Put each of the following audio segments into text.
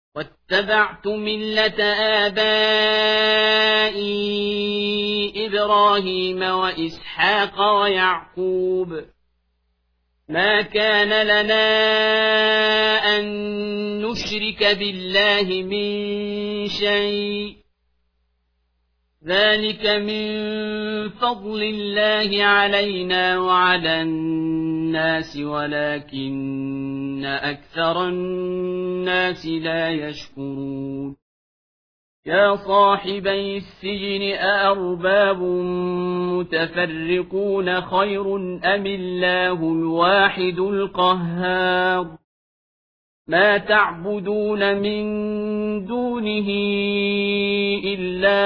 واتبعت ملة آبائي إبراهيم وإسحاق ويعقوب ما كان لنا أن نشرك بالله من شيء ذلك من فضل الله علينا وعلى الناس ولكن أكثر الناس لا يشكرون يا صاحبي السجن أأرباب متفرقون خير أم الله الواحد القهار ما تعبدون من دونه إلا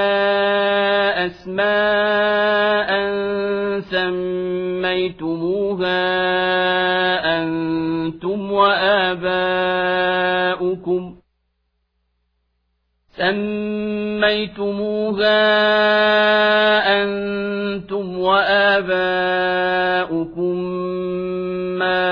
أسماء سميتموها أنتم وآباؤكم ما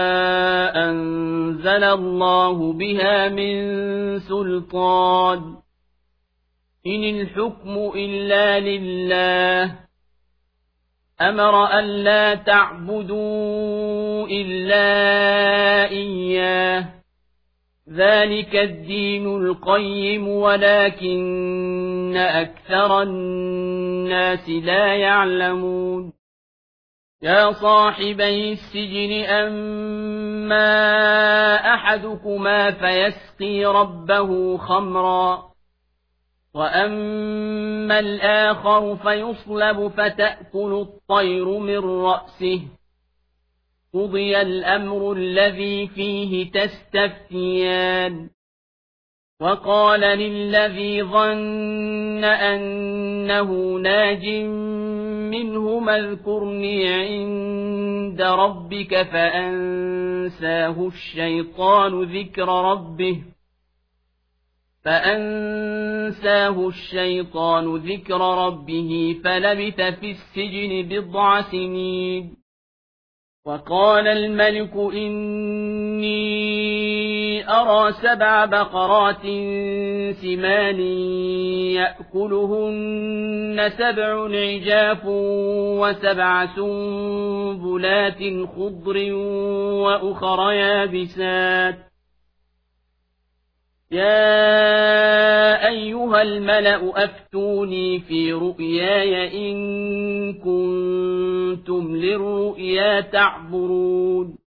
أنزل الله بها من سلطان إن الحكم إلا لله أمر ألا تعبدوا إلا إياه ذلك الدين القيم ولكن أكثر الناس لا يعلمون يا صاحبي السجن أما أحدكما فيسقي ربه خمرا وأما الآخر فيصلب فتأكل الطير من رأسه قضي الأمر الذي فيه تستفتيان وقال للذي ظن أنه ناج منهما اذكرني عند ربك فأنساه الشيطان ذكر ربه فلبث في السجن بضع سنين وقال الملك إني أرى 7 بقرات سمان يأكلهن 7 عجاف و7 سنبلات خضر وأخر يابسات يا أيها الملأ أفتوني في رؤياي إن كنتم للرؤيا تعبرون